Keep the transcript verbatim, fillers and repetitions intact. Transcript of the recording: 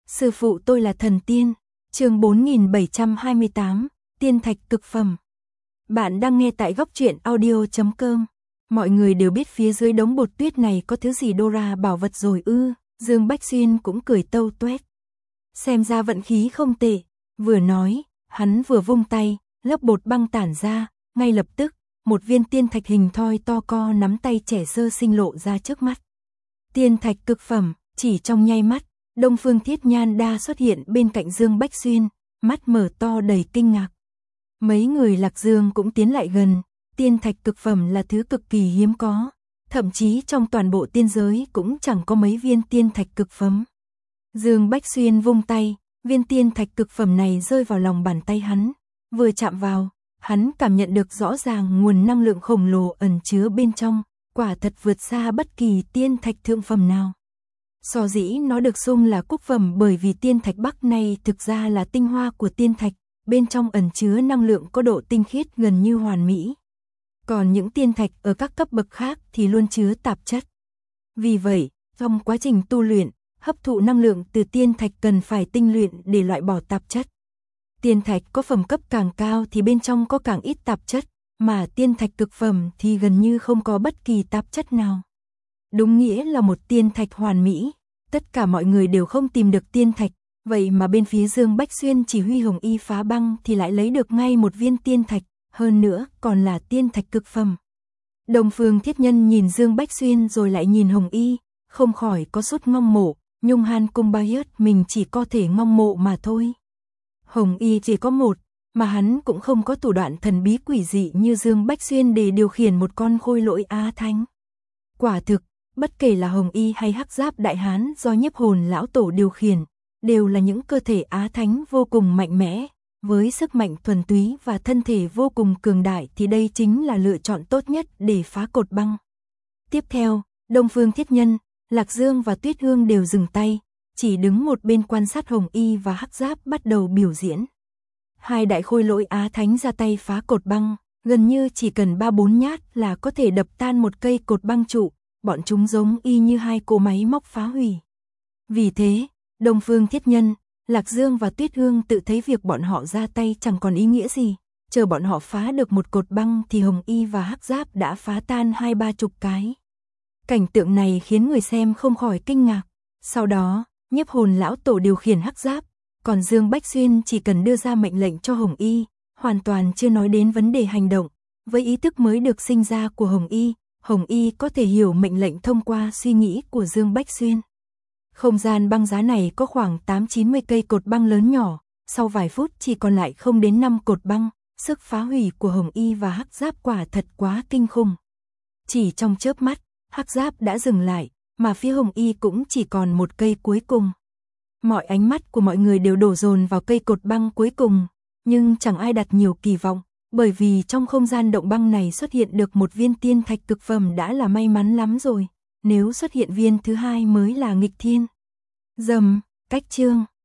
Sư phụ tôi là thần tiên. Chương bốn nghìn bảy trăm hai mươi tám, tiên thạch cực phẩm. Bạn đang nghe tại góc truyện audio chấm com. Mọi người đều biết phía dưới đống bột tuyết này có thứ gì Dora bảo vật rồi ư? Dương Bách Xuyên cũng cười tâu tuét. Xem ra vận khí không tệ. Vừa nói, hắn vừa vung tay, lớp bột băng tản ra, ngay lập tức, một viên tiên thạch hình thoi to co nắm tay trẻ sơ sinh lộ ra trước mắt. Tiên thạch cực phẩm, chỉ trong nháy mắt, Đông Phương Thiết Nhan Đa xuất hiện bên cạnh Dương Bách Xuyên, mắt mở to đầy kinh ngạc. Mấy người Lạc Dương cũng tiến lại gần, tiên thạch cực phẩm là thứ cực kỳ hiếm có, thậm chí trong toàn bộ tiên giới cũng chẳng có mấy viên tiên thạch cực phẩm. Dương Bách Xuyên vung tay, viên tiên thạch cực phẩm này rơi vào lòng bàn tay hắn, vừa chạm vào, hắn cảm nhận được rõ ràng nguồn năng lượng khổng lồ ẩn chứa bên trong, quả thật vượt xa bất kỳ tiên thạch thượng phẩm nào. So dĩ nó được xưng là cúc phẩm bởi vì tiên thạch Bắc này thực ra là tinh hoa của tiên thạch, bên trong ẩn chứa năng lượng có độ tinh khiết gần như hoàn mỹ. Còn những tiên thạch ở các cấp bậc khác thì luôn chứa tạp chất. Vì vậy, trong quá trình tu luyện, hấp thụ năng lượng từ tiên thạch cần phải tinh luyện để loại bỏ tạp chất. Tiên thạch có phẩm cấp càng cao thì bên trong có càng ít tạp chất, mà tiên thạch cực phẩm thì gần như không có bất kỳ tạp chất nào. Đúng nghĩa là một tiên thạch hoàn mỹ, tất cả mọi người đều không tìm được tiên thạch, vậy mà bên phía Dương Bách Xuyên chỉ huy Hồng Y phá băng thì lại lấy được ngay một viên tiên thạch, hơn nữa còn là tiên thạch cực phẩm. Đông Phương Thiết Nhân nhìn Dương Bách Xuyên rồi lại nhìn Hồng Y, không khỏi có chút ngông mộ, Nhung Han Cung Ba Yết mình chỉ có thể ngông mộ mà thôi. Hồng Y chỉ có một, mà hắn cũng không có thủ đoạn thần bí quỷ dị như Dương Bách Xuyên để điều khiển một con khôi lỗi Á Thánh. Quả thực, bất kể là Hồng Y hay Hắc Giáp Đại Hán do Nhiếp Hồn lão tổ điều khiển, đều là những cơ thể Á Thánh vô cùng mạnh mẽ, với sức mạnh thuần túy và thân thể vô cùng cường đại thì đây chính là lựa chọn tốt nhất để phá cột băng. Tiếp theo, Đông Phương Thiết Nhân, Lạc Dương và Tuyết Hương đều dừng tay, chỉ đứng một bên quan sát Hồng Y và Hắc Giáp bắt đầu biểu diễn. Hai đại khôi lỗi Á Thánh ra tay phá cột băng, gần như chỉ cần ba bốn nhát là có thể đập tan một cây cột băng trụ, bọn chúng giống y như hai cỗ máy móc phá hủy. Vì thế, Đông Phương Thiết Nhân, Lạc Dương và Tuyết Hương tự thấy việc bọn họ ra tay chẳng còn ý nghĩa gì, chờ bọn họ phá được một cột băng thì Hồng Y và Hắc Giáp đã phá tan hai ba chục cái. Cảnh tượng này khiến người xem không khỏi kinh ngạc. Sau đó, Nhiếp Hồn lão tổ điều khiển Hắc Giáp, còn Dương Bách Xuyên chỉ cần đưa ra mệnh lệnh cho Hồng Y, hoàn toàn chưa nói đến vấn đề hành động. Với ý thức mới được sinh ra của Hồng Y, Hồng Y có thể hiểu mệnh lệnh thông qua suy nghĩ của Dương Bách Xuyên. Không gian băng giá này có khoảng tám chín mươi cây cột băng lớn nhỏ, sau vài phút chỉ còn lại không đến năm cột băng, sức phá hủy của Hồng Y và Hắc Giáp quả thật quá kinh khủng. Chỉ trong chớp mắt, Hắc Giáp đã dừng lại, mà phía Hồng Y cũng chỉ còn một cây cuối cùng. Mọi ánh mắt của mọi người đều đổ dồn vào cây cột băng cuối cùng, nhưng chẳng ai đặt nhiều kỳ vọng, bởi vì trong không gian động băng này xuất hiện được một viên tiên thạch cực phẩm đã là may mắn lắm rồi, nếu xuất hiện viên thứ hai mới là nghịch thiên. Dầm, cách chương.